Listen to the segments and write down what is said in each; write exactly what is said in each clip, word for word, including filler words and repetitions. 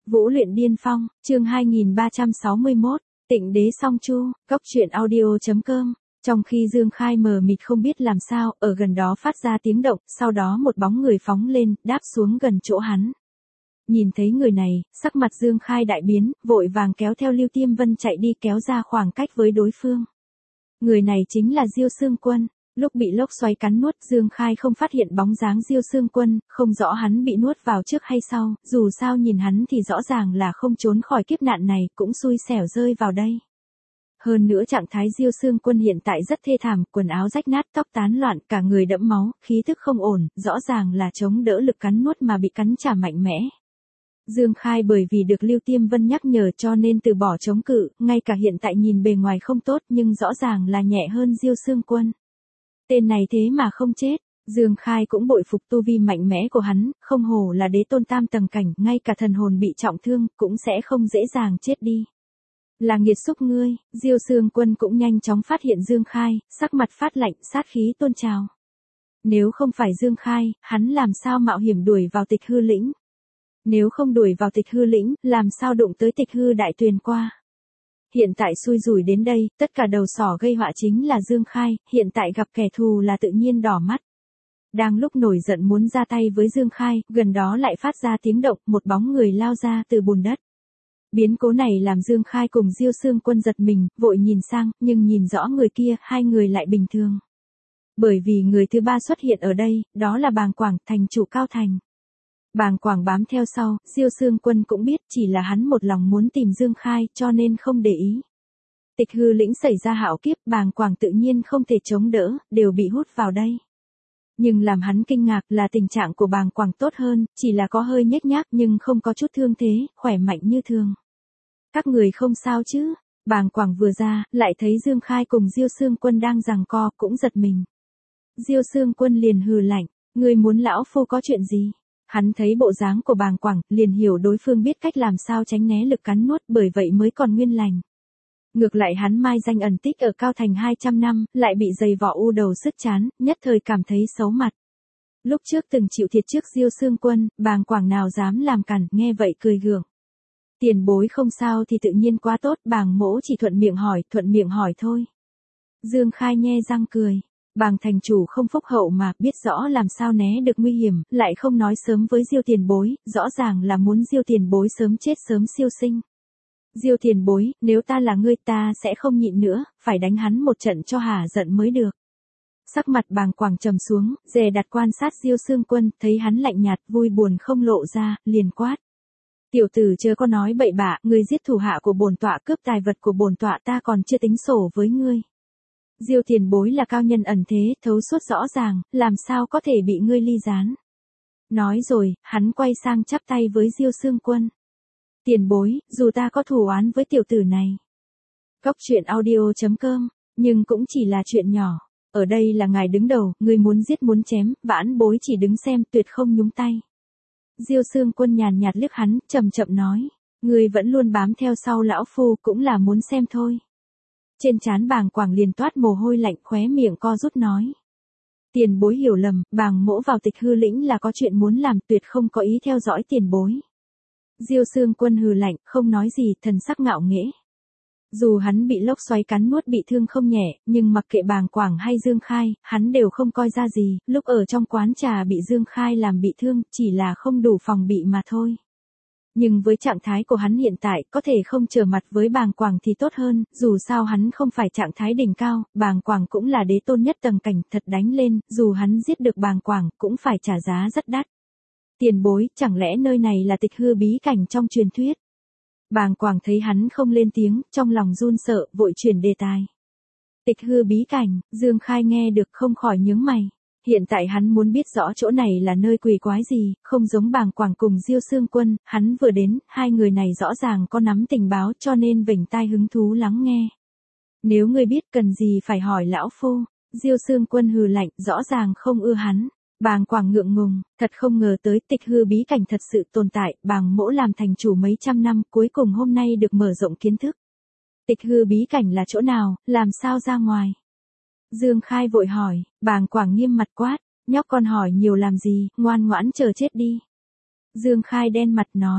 Vũ luyện điên phong, chương hai nghìn ba trăm sáu mươi mốt, Tịnh đế song chu, góc truyện audio chấm com. Trong khi Dương Khai mờ mịt không biết làm sao, ở gần đó phát ra tiếng động, sau đó một bóng người phóng lên, đáp xuống gần chỗ hắn. Nhìn thấy người này, sắc mặt Dương Khai đại biến, vội vàng kéo theo Lưu Tiêm Vân chạy đi kéo ra khoảng cách với đối phương. Người này chính là Diêu Xương Quân. Lúc bị lốc xoáy cắn nuốt, Dương Khai không phát hiện bóng dáng Diêu Xương Quân, không rõ hắn bị nuốt vào trước hay sau, dù sao nhìn hắn thì rõ ràng là không trốn khỏi kiếp nạn này, cũng xui xẻo rơi vào đây. Hơn nữa trạng thái Diêu Xương Quân hiện tại rất thê thảm, quần áo rách nát, tóc tán loạn, cả người đẫm máu, khí thức không ổn, rõ ràng là chống đỡ lực cắn nuốt mà bị cắn trả mạnh mẽ. Dương Khai bởi vì được Lưu Tiêm Vân nhắc nhở cho nên từ bỏ chống cự, ngay cả hiện tại nhìn bề ngoài không tốt nhưng rõ ràng là nhẹ hơn Diêu Xương Quân. Tên này thế mà không chết, Dương Khai cũng bội phục tu vi mạnh mẽ của hắn, không hổ là đế tôn tam tầng cảnh, ngay cả thần hồn bị trọng thương, cũng sẽ không dễ dàng chết đi. Là nghiệt xúc ngươi, Diêu Xương Quân cũng nhanh chóng phát hiện Dương Khai, sắc mặt phát lạnh, sát khí tôn trào. Nếu không phải Dương Khai, hắn làm sao mạo hiểm đuổi vào Tịch Hư Lĩnh? Nếu không đuổi vào Tịch Hư Lĩnh, làm sao đụng tới Tịch Hư Đại Tuyền qua? Hiện tại xui rủi đến đây, tất cả đầu sỏ gây họa chính là Dương Khai, hiện tại gặp kẻ thù là tự nhiên đỏ mắt. Đang lúc nổi giận muốn ra tay với Dương Khai, gần đó lại phát ra tiếng động, một bóng người lao ra từ bùn đất. Biến cố này làm Dương Khai cùng Diêu Xương Quân giật mình, vội nhìn sang, nhưng nhìn rõ người kia, hai người lại bình thường. Bởi vì người thứ ba xuất hiện ở đây, đó là Bàng Quảng, thành chủ Cao Thành. Bàng Quảng bám theo sau, Diêu Xương Quân cũng biết chỉ là hắn một lòng muốn tìm Dương Khai cho nên không để ý. Tịch Hư Lĩnh xảy ra hạo kiếp, Bàng Quảng tự nhiên không thể chống đỡ, đều bị hút vào đây. Nhưng làm hắn kinh ngạc là tình trạng của Bàng Quảng tốt hơn, chỉ là có hơi nhếch nhác nhưng không có chút thương thế, khỏe mạnh như thường. Các người không sao chứ? Bàng Quảng vừa ra, lại thấy Dương Khai cùng Diêu Xương Quân đang giằng co, cũng giật mình. Diêu Xương Quân liền hừ lạnh, người muốn lão phu có chuyện gì? Hắn thấy bộ dáng của Bàng Quảng, liền hiểu đối phương biết cách làm sao tránh né lực cắn nuốt, bởi vậy mới còn nguyên lành. Ngược lại hắn mai danh ẩn tích ở Cao Thành hai trăm năm, lại bị dày vỏ u đầu sứt chán, nhất thời cảm thấy xấu mặt. Lúc trước từng chịu thiệt trước Diêu Xương Quân, Bàng Quảng nào dám làm cản, nghe vậy cười gượng. Tiền bối không sao thì tự nhiên quá tốt, Bàng mỗ chỉ thuận miệng hỏi, thuận miệng hỏi thôi. Dương Khai nhe răng cười. Bàng thành chủ không phúc hậu mà, biết rõ làm sao né được nguy hiểm, lại không nói sớm với Diêu tiền bối, rõ ràng là muốn Diêu tiền bối sớm chết sớm siêu sinh. Diêu tiền bối, nếu ta là ngươi ta sẽ không nhịn nữa, phải đánh hắn một trận cho hả giận mới được. Sắc mặt Bàng Quảng trầm xuống, dè đặt quan sát Diêu Xương Quân, thấy hắn lạnh nhạt, vui buồn không lộ ra, liền quát. Tiểu tử chớ có nói bậy bạ, ngươi giết thủ hạ của bổn tọa, cướp tài vật của bổn tọa, ta còn chưa tính sổ với ngươi. Diêu tiền bối là cao nhân ẩn thế, thấu suốt rõ ràng, làm sao có thể bị ngươi ly gián. Nói rồi, hắn quay sang chắp tay với Diêu Xương Quân. Tiền bối, dù ta có thù oán với tiểu tử này. Góc truyện audio chấm com, nhưng cũng chỉ là chuyện nhỏ. Ở đây là ngài đứng đầu, ngươi muốn giết muốn chém, vãn bối chỉ đứng xem, tuyệt không nhúng tay. Diêu Xương Quân nhàn nhạt liếc hắn, chậm chậm nói. Ngươi vẫn luôn bám theo sau lão phu, cũng là muốn xem thôi. Trên trán Bàng Quảng liền toát mồ hôi lạnh, khóe miệng co rút nói. Tiền bối hiểu lầm, Bàng mỗ vào Tịch Hư Lĩnh là có chuyện muốn làm, tuyệt không có ý theo dõi tiền bối. Diêu Xương Quân hừ lạnh, không nói gì, thần sắc ngạo nghễ. Dù hắn bị lốc xoáy cắn nuốt bị thương không nhẹ, nhưng mặc kệ Bàng Quảng hay Dương Khai, hắn đều không coi ra gì, lúc ở trong quán trà bị Dương Khai làm bị thương, chỉ là không đủ phòng bị mà thôi. Nhưng với trạng thái của hắn hiện tại, có thể không trở mặt với Bàng Quảng thì tốt hơn, dù sao hắn không phải trạng thái đỉnh cao, Bàng Quảng cũng là đế tôn nhất tầng cảnh, thật đánh lên, dù hắn giết được Bàng Quảng, cũng phải trả giá rất đắt. Tiền bối, chẳng lẽ nơi này là Tịch Hư bí cảnh trong truyền thuyết? Bàng Quảng thấy hắn không lên tiếng, trong lòng run sợ, vội chuyển đề tài. Tịch Hư bí cảnh, Dương Khai nghe được không khỏi nhướng mày. Hiện tại hắn muốn biết rõ chỗ này là nơi quỷ quái gì, không giống Bàng Quảng cùng Diêu Xương Quân, hắn vừa đến, hai người này rõ ràng có nắm tình báo cho nên vểnh tai hứng thú lắng nghe. Nếu ngươi biết cần gì phải hỏi lão phu, Diêu Xương Quân hừ lạnh, rõ ràng không ưa hắn. Bàng Quảng ngượng ngùng, thật không ngờ tới Tịch Hư bí cảnh thật sự tồn tại, Bàng mỗ làm thành chủ mấy trăm năm, cuối cùng hôm nay được mở rộng kiến thức. Tịch Hư bí cảnh là chỗ nào, làm sao ra ngoài? Dương Khai vội hỏi, Bàng Quảng nghiêm mặt quát, nhóc con hỏi nhiều làm gì, ngoan ngoãn chờ chết đi. Dương Khai đen mặt nói,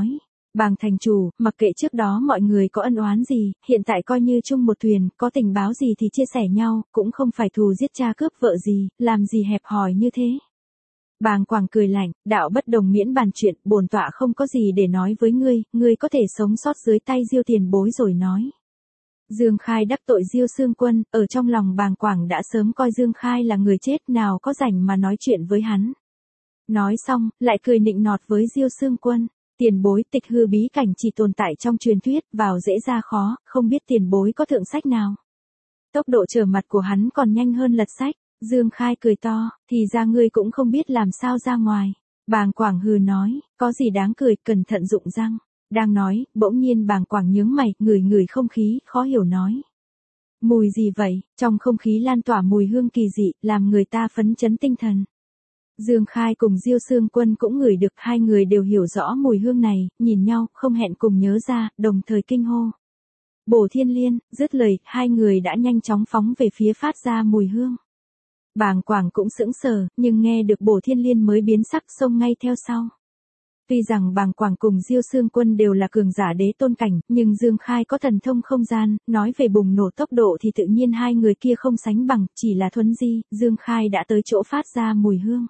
Bàng thành chủ, mặc kệ trước đó mọi người có ân oán gì, hiện tại coi như chung một thuyền, có tình báo gì thì chia sẻ nhau, cũng không phải thù giết cha cướp vợ gì, làm gì hẹp hòi như thế. Bàng Quảng cười lạnh, đạo bất đồng miễn bàn chuyện, bổn tọa không có gì để nói với ngươi, ngươi có thể sống sót dưới tay Diêu tiền bối rồi nói. Dương Khai đắc tội Diêu Xương Quân, ở trong lòng Bàng Quảng đã sớm coi Dương Khai là người chết, nào có rảnh mà nói chuyện với hắn. Nói xong, lại cười nịnh nọt với Diêu Xương Quân, tiền bối tịch hư bí cảnh chỉ tồn tại trong truyền thuyết, vào dễ ra khó, không biết tiền bối có thượng sách nào. Tốc độ trở mặt của hắn còn nhanh hơn lật sách. Dương Khai cười to, thì ra ngươi cũng không biết làm sao ra ngoài. Bàng Quảng hừ nói, có gì đáng cười, cẩn thận dụng răng. Đang nói, bỗng nhiên Bàng Quảng nhướng mày, ngửi ngửi không khí, khó hiểu nói. Mùi gì vậy? Trong không khí lan tỏa mùi hương kỳ dị, làm người ta phấn chấn tinh thần. Dương Khai cùng Diêu Xương Quân cũng ngửi được, hai người đều hiểu rõ mùi hương này, nhìn nhau, không hẹn cùng nhớ ra, đồng thời kinh hô. Bổ Thiên Liên, dứt lời, hai người đã nhanh chóng phóng về phía phát ra mùi hương. Bàng Quảng cũng sững sờ, nhưng nghe được Bổ Thiên Liên mới biến sắc xông ngay theo sau. Tuy rằng Bàng Quảng cùng Diêu Xương Quân đều là cường giả đế tôn cảnh, nhưng Dương Khai có thần thông không gian, nói về bùng nổ tốc độ thì tự nhiên hai người kia không sánh bằng, chỉ là thuấn di, Dương Khai đã tới chỗ phát ra mùi hương.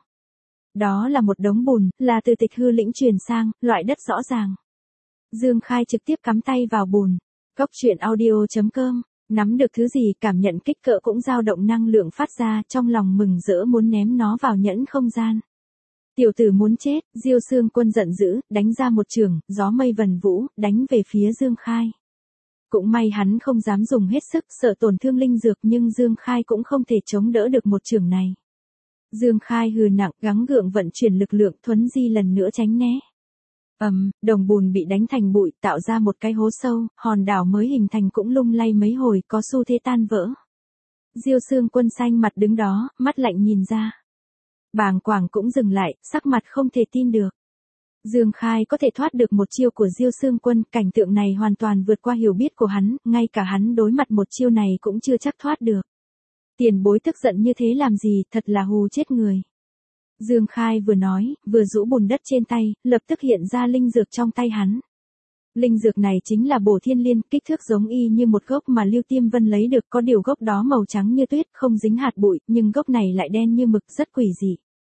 Đó là một đống bùn, là từ tịch hư lĩnh truyền sang, loại đất rõ ràng. Dương Khai trực tiếp cắm tay vào bùn. Cốc truyện audio chấm com. Nắm được thứ gì, cảm nhận kích cỡ cũng dao động năng lượng phát ra, trong lòng mừng rỡ muốn ném nó vào nhẫn không gian. Tiểu tử muốn chết, Diêu Xương Quân giận dữ, đánh ra một chưởng, gió mây vần vũ, đánh về phía Dương Khai. Cũng may hắn không dám dùng hết sức, sợ tổn thương linh dược, nhưng Dương Khai cũng không thể chống đỡ được một chưởng này. Dương Khai hừ nặng, gắng gượng vận chuyển lực lượng, thuấn di lần nữa tránh né. Ầm, um, đồng bùn bị đánh thành bụi, tạo ra một cái hố sâu, hòn đảo mới hình thành cũng lung lay mấy hồi, có xu thế tan vỡ. Diêu Xương Quân xanh mặt đứng đó, mắt lạnh nhìn ra. Bàng Quảng cũng dừng lại, sắc mặt không thể tin được. Dương Khai có thể thoát được một chiêu của Diêu Xương Quân, cảnh tượng này hoàn toàn vượt qua hiểu biết của hắn, ngay cả hắn đối mặt một chiêu này cũng chưa chắc thoát được. Tiền bối tức giận như thế làm gì, thật là hù chết người. Dương Khai vừa nói, vừa rũ bùn đất trên tay, lập tức hiện ra linh dược trong tay hắn. Linh dược này chính là Bổ Thiên Liên, kích thước giống y như một gốc mà Lưu Tiêm Vân lấy được, có điều gốc đó màu trắng như tuyết, không dính hạt bụi, nhưng gốc này lại đen như mực, rất quỷ dị.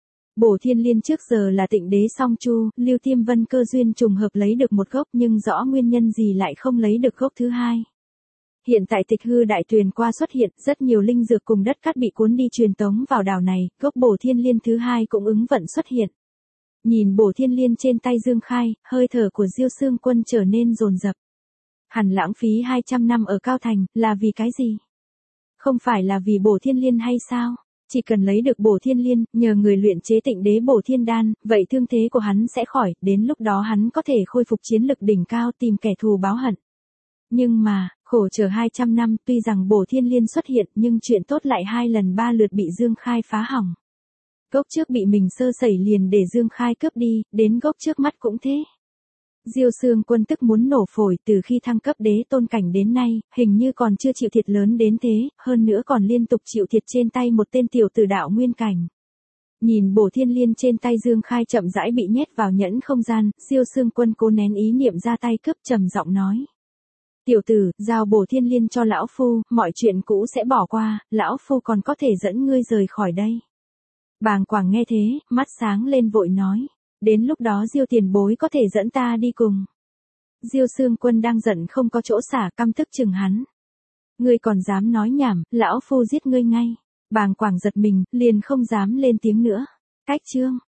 Bổ Thiên Liên trước giờ là Tịnh Đế Song Chu, Lưu Tiêm Vân cơ duyên trùng hợp lấy được một gốc, nhưng rõ nguyên nhân gì lại không lấy được gốc thứ hai. Hiện tại tịch hư đại tuyền qua xuất hiện, rất nhiều linh dược cùng đất cát bị cuốn đi truyền tống vào đảo này, gốc Bổ Thiên Liên thứ hai cũng ứng vận xuất hiện. Nhìn Bổ Thiên Liên trên tay Dương Khai, hơi thở của Diêu Xương Quân trở nên dồn dập. Hẳn lãng phí hai trăm năm ở Cao Thành, là vì cái gì? Không phải là vì Bổ Thiên Liên hay sao? Chỉ cần lấy được Bổ Thiên Liên, nhờ người luyện chế Tịnh Đế Bổ Thiên Đan, vậy thương thế của hắn sẽ khỏi, đến lúc đó hắn có thể khôi phục chiến lực đỉnh cao, tìm kẻ thù báo hận. Nhưng mà, khổ chờ hai trăm năm, tuy rằng Bổ Thiên Liên xuất hiện, nhưng chuyện tốt lại hai lần ba lượt bị Dương Khai phá hỏng. Gốc trước bị mình sơ sẩy liền để Dương Khai cướp đi, đến gốc trước mắt cũng thế. Diêu Xương Quân tức muốn nổ phổi, từ khi thăng cấp đế tôn cảnh đến nay, hình như còn chưa chịu thiệt lớn đến thế, hơn nữa còn liên tục chịu thiệt trên tay một tên tiểu tử đạo nguyên cảnh. Nhìn Bổ Thiên Liên trên tay Dương Khai chậm rãi bị nhét vào nhẫn không gian, Diêu Xương Quân cố nén ý niệm ra tay cướp, trầm giọng nói. Tiểu tử, giao Bổ Thiên Liên cho lão phu, mọi chuyện cũ sẽ bỏ qua, lão phu còn có thể dẫn ngươi rời khỏi đây. Bàng Quảng nghe thế, mắt sáng lên vội nói. Đến lúc đó Diêu tiền bối có thể dẫn ta đi cùng. Diêu Xương Quân đang giận không có chỗ xả, căm tức chừng hắn. Ngươi còn dám nói nhảm, lão phu giết ngươi ngay. Bàng Quảng giật mình, liền không dám lên tiếng nữa. Cách chương.